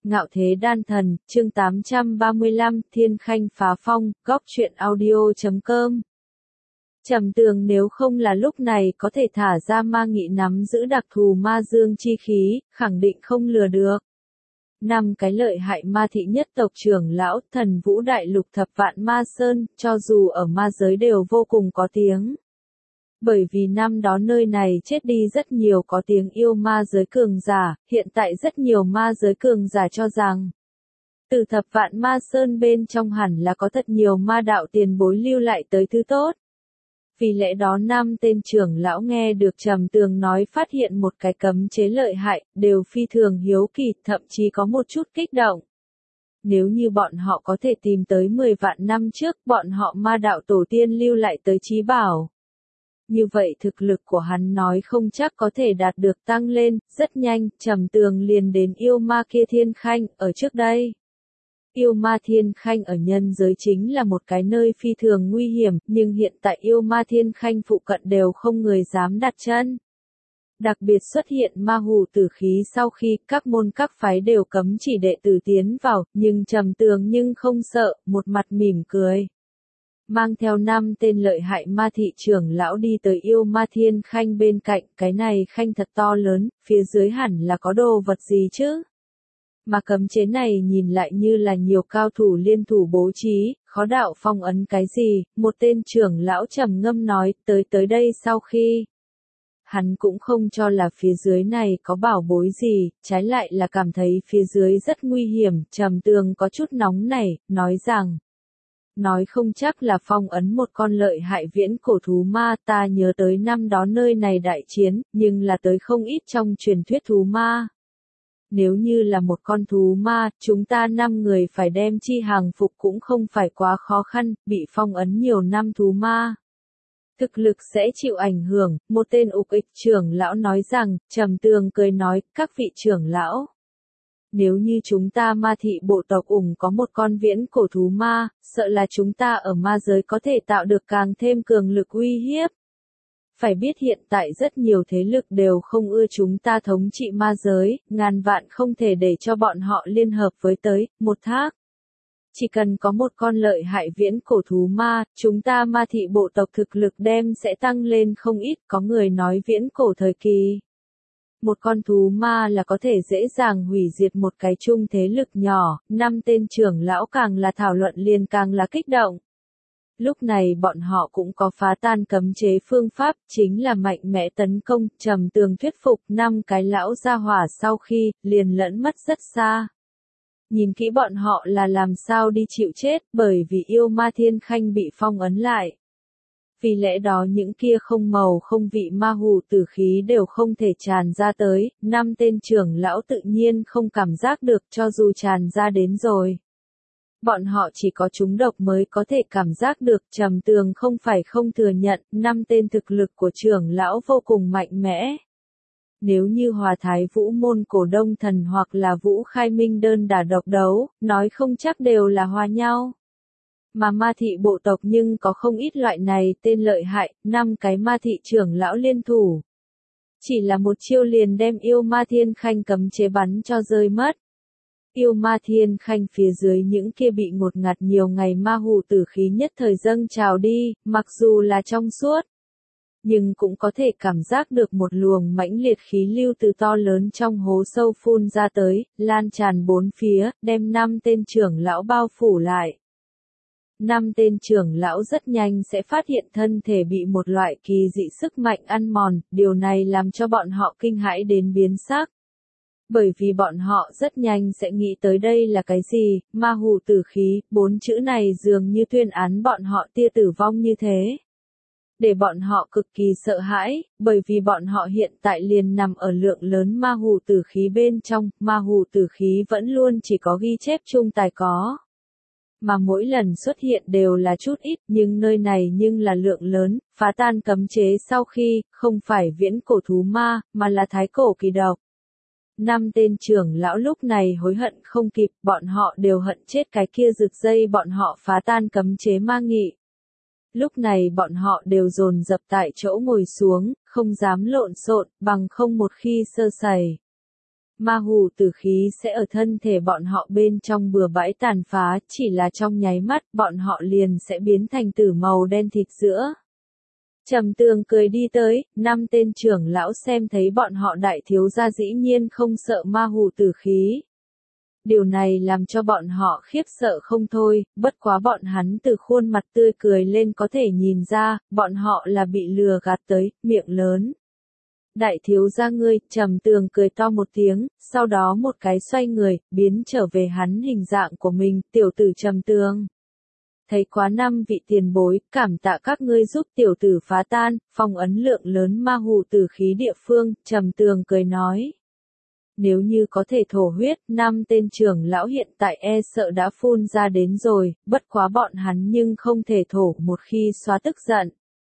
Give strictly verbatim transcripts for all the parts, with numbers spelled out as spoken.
Ngạo Thế Đan Thần, chương tám trăm ba mươi lăm, Thiên Khanh Phá Phong, góc truyện audio chấm com. Trầm Tường nếu không là lúc này có thể thả ra ma nghị nắm giữ đặc thù ma dương chi khí, khẳng định không lừa được. Năm cái lợi hại ma thị nhất tộc trưởng lão, thần vũ đại lục thập vạn ma sơn, cho dù ở ma giới đều vô cùng có tiếng. Bởi vì năm đó nơi này chết đi rất nhiều có tiếng yêu ma giới cường giả, hiện tại rất nhiều ma giới cường giả cho rằng từ thập vạn ma sơn bên trong hẳn là có thật nhiều ma đạo tiền bối lưu lại tới thứ tốt. Vì lẽ đó năm tên trưởng lão nghe được Trầm Tường nói phát hiện một cái cấm chế lợi hại, đều phi thường hiếu kỳ, thậm chí có một chút kích động. Nếu như bọn họ có thể tìm tới mười vạn năm trước, bọn họ ma đạo tổ tiên lưu lại tới chí bảo. Như vậy thực lực của hắn nói không chắc có thể đạt được tăng lên, rất nhanh, Trầm Tường liền đến yêu ma kia Thiên Khanh, ở trước đây. Yêu ma Thiên Khanh ở nhân giới chính là một cái nơi phi thường nguy hiểm, nhưng hiện tại yêu ma Thiên Khanh phụ cận đều không người dám đặt chân. Đặc biệt xuất hiện ma hù tử khí sau khi các môn các phái đều cấm chỉ đệ tử tiến vào, nhưng Trầm Tường nhưng không sợ, một mặt mỉm cười. Mang theo năm tên lợi hại ma thị trưởng lão đi tới yêu ma Thiên Khanh bên cạnh, cái này khanh thật to lớn, phía dưới hẳn là có đồ vật gì chứ? Mà cấm chế này nhìn lại như là nhiều cao thủ liên thủ bố trí, khó đạo phong ấn cái gì, một tên trưởng lão trầm ngâm nói, tới tới đây sau khi. Hắn cũng không cho là phía dưới này có bảo bối gì, trái lại là cảm thấy phía dưới rất nguy hiểm, Trầm Tường có chút nóng nảy, nói rằng. Nói không chắc là phong ấn một con lợi hại viễn cổ thú ma, ta nhớ tới năm đó nơi này đại chiến, nhưng là tới không ít trong truyền thuyết thú ma. Nếu như là một con thú ma, chúng ta năm người phải đem chi hàng phục cũng không phải quá khó khăn, bị phong ấn nhiều năm thú ma. Thực lực sẽ chịu ảnh hưởng, một tên ục ịch trưởng lão nói rằng, Trầm Tường cười nói, các vị trưởng lão. Nếu như chúng ta ma thị bộ tộc ủng có một con viễn cổ thú ma, sợ là chúng ta ở ma giới có thể tạo được càng thêm cường lực uy hiếp. Phải biết hiện tại rất nhiều thế lực đều không ưa chúng ta thống trị ma giới, ngàn vạn không thể để cho bọn họ liên hợp với tới, một thác. Chỉ cần có một con lợi hại viễn cổ thú ma, chúng ta ma thị bộ tộc thực lực đem sẽ tăng lên không ít, có người nói viễn cổ thời kỳ. Một con thú ma là có thể dễ dàng hủy diệt một cái chung thế lực nhỏ, năm tên trưởng lão càng là thảo luận liền càng là kích động. Lúc này bọn họ cũng có phá tan cấm chế phương pháp, chính là mạnh mẽ tấn công, Trầm Tường thuyết phục năm cái lão gia hỏa sau khi, liền lẫn mất rất xa. Nhìn kỹ bọn họ là làm sao đi chịu chết, bởi vì yêu ma Thiên Khanh bị phong ấn lại. Vì lẽ đó những kia không màu không vị ma hù tử khí đều không thể tràn ra tới, năm tên trưởng lão tự nhiên không cảm giác được cho dù tràn ra đến rồi. Bọn họ chỉ có trúng độc mới có thể cảm giác được, Trầm Tường không phải không thừa nhận, năm tên thực lực của trưởng lão vô cùng mạnh mẽ. Nếu như Hòa Thái Vũ môn cổ đông thần hoặc là Vũ Khai Minh đơn đả độc đấu, nói không chắc đều là hòa nhau. Mà ma thị bộ tộc nhưng có không ít loại này tên lợi hại, năm cái ma thị trưởng lão liên thủ. Chỉ là một chiêu liền đem yêu ma Thiên Khanh cấm chế bắn cho rơi mất. Yêu ma Thiên Khanh phía dưới những kia bị ngột ngạt nhiều ngày ma hù tử khí nhất thời dâng trào đi, mặc dù là trong suốt. Nhưng cũng có thể cảm giác được một luồng mãnh liệt khí lưu từ to lớn trong hố sâu phun ra tới, lan tràn bốn phía, đem năm tên trưởng lão bao phủ lại. Năm tên trưởng lão rất nhanh sẽ phát hiện thân thể bị một loại kỳ dị sức mạnh ăn mòn, điều này làm cho bọn họ kinh hãi đến biến sắc. Bởi vì bọn họ rất nhanh sẽ nghĩ tới đây là cái gì, ma hù tử khí, bốn chữ này dường như tuyên án bọn họ tia tử vong như thế. Để bọn họ cực kỳ sợ hãi, bởi vì bọn họ hiện tại liền nằm ở lượng lớn ma hù tử khí bên trong, ma hù tử khí vẫn luôn chỉ có ghi chép chung tài có. Mà mỗi lần xuất hiện đều là chút ít, nhưng nơi này nhưng là lượng lớn, phá tan cấm chế sau khi, không phải viễn cổ thú ma, mà là thái cổ kỳ độc. Năm tên trưởng lão lúc này hối hận không kịp, bọn họ đều hận chết cái kia rực dây bọn họ phá tan cấm chế ma nghị. Lúc này bọn họ đều dồn dập tại chỗ ngồi xuống, không dám lộn xộn, bằng không một khi sơ sẩy. Ma hù tử khí sẽ ở thân thể bọn họ bên trong bừa bãi tàn phá, chỉ là trong nháy mắt, bọn họ liền sẽ biến thành tử màu đen thịt sữa. Trầm Tường cười đi tới, năm tên trưởng lão xem thấy bọn họ đại thiếu gia dĩ nhiên không sợ ma hù tử khí. Điều này làm cho bọn họ khiếp sợ không thôi, bất quá bọn hắn từ khuôn mặt tươi cười lên có thể nhìn ra, bọn họ là bị lừa gạt tới, miệng lớn. Đại thiếu gia ngươi, Trầm Tường cười to một tiếng, sau đó một cái xoay người, biến trở về hắn hình dạng của mình, tiểu tử Trầm Tường. Thấy quá năm vị tiền bối, cảm tạ các ngươi giúp tiểu tử phá tan, phong ấn lượng lớn ma hù tử khí địa phương, Trầm Tường cười nói. Nếu như có thể thổ huyết, năm tên trưởng lão hiện tại e sợ đã phun ra đến rồi, bất quá bọn hắn nhưng không thể thổ một khi xóa tức giận.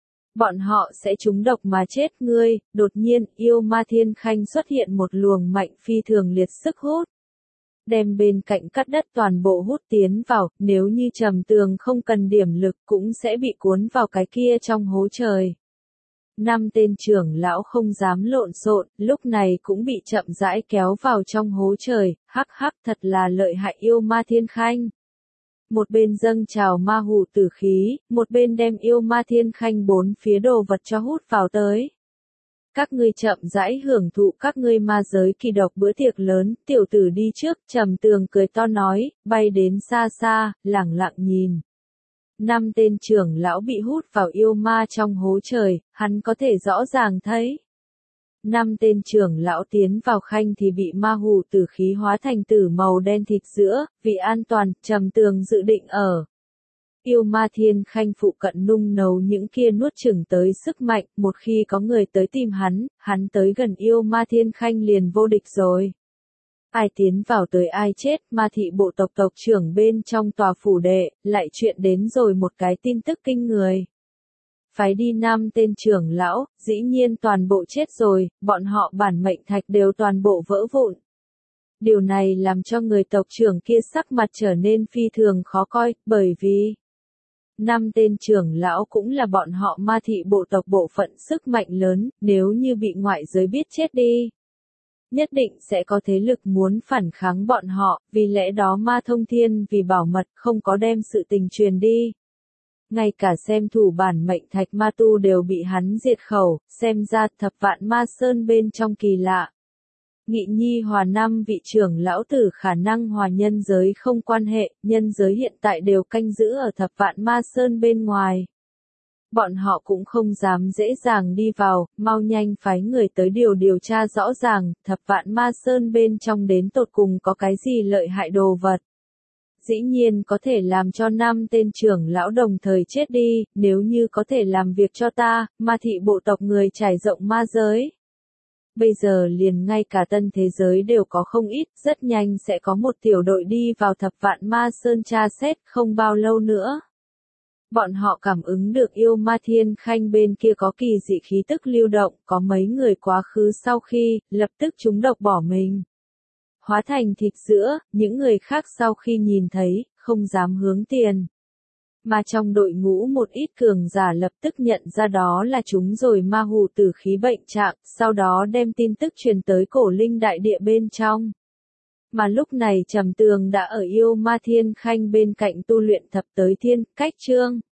Bọn họ sẽ trúng độc mà chết ngươi, đột nhiên, yêu ma thiên khanh xuất hiện một luồng mạnh phi thường liệt sức hút. Đem bên cạnh cắt đất toàn bộ hút tiến vào, nếu như Trầm Tường không cần điểm lực cũng sẽ bị cuốn vào cái kia trong hố trời. Năm tên trưởng lão không dám lộn xộn, lúc này cũng bị chậm rãi kéo vào trong hố trời, hắc hắc thật là lợi hại yêu ma thiên khanh. Một bên dâng trào ma hù tử khí, một bên đem yêu ma thiên khanh bốn phía đồ vật cho hút vào tới. Các ngươi chậm rãi hưởng thụ các ngươi ma giới kỳ độc bữa tiệc lớn, tiểu tử đi trước, Trầm Tường cười to nói, bay đến xa xa, lẳng lặng nhìn. Năm tên trưởng lão bị hút vào yêu ma trong hố trời, hắn có thể rõ ràng thấy. Năm tên trưởng lão tiến vào khanh thì bị ma hù tử khí hóa thành tử màu đen thịt sữa, vì an toàn, Trầm Tường dự định ở. Yêu ma thiên khanh phụ cận nung nấu những kia nuốt chửng tới sức mạnh, một khi có người tới tìm hắn, hắn tới gần yêu ma thiên khanh liền vô địch rồi. Ai tiến vào tới ai chết, ma thị bộ tộc tộc trưởng bên trong tòa phủ đệ, lại chuyện đến rồi một cái tin tức kinh người. Phái đi năm tên trưởng lão, dĩ nhiên toàn bộ chết rồi, bọn họ bản mệnh thạch đều toàn bộ vỡ vụn. Điều này làm cho người tộc trưởng kia sắc mặt trở nên phi thường khó coi, bởi vì năm tên trưởng lão cũng là bọn họ ma thị bộ tộc bộ phận sức mạnh lớn, nếu như bị ngoại giới biết chết đi. Nhất định sẽ có thế lực muốn phản kháng bọn họ, vì lẽ đó ma thông thiên vì bảo mật không có đem sự tình truyền đi. Ngay cả xem thủ bản mệnh thạch ma tu đều bị hắn diệt khẩu, xem ra thập vạn ma sơn bên trong kỳ lạ. Nghị nhi hòa năm vị trưởng lão tử khả năng hòa nhân giới không quan hệ, nhân giới hiện tại đều canh giữ ở thập vạn ma sơn bên ngoài. Bọn họ cũng không dám dễ dàng đi vào, mau nhanh phái người tới điều điều tra rõ ràng, thập vạn ma sơn bên trong đến tột cùng có cái gì lợi hại đồ vật. Dĩ nhiên có thể làm cho năm tên trưởng lão đồng thời chết đi, nếu như có thể làm việc cho ta, ma thị bộ tộc người trải rộng ma giới. Bây giờ liền ngay cả tân thế giới đều có không ít, rất nhanh sẽ có một tiểu đội đi vào thập vạn ma sơn tra xét, không bao lâu nữa. Bọn họ cảm ứng được yêu ma thiên khanh bên kia có kỳ dị khí tức lưu động, có mấy người quá khứ sau khi, lập tức chúng độc bỏ mình. Hóa thành thịt sữa, những người khác sau khi nhìn thấy, không dám hướng tiền. Mà trong đội ngũ một ít cường giả lập tức nhận ra đó là chúng rồi ma hù tử khí bệnh trạng, sau đó đem tin tức truyền tới cổ linh đại địa bên trong. Mà lúc này Trầm Tường đã ở yêu ma thiên khanh bên cạnh tu luyện thập tới thiên, cách chương.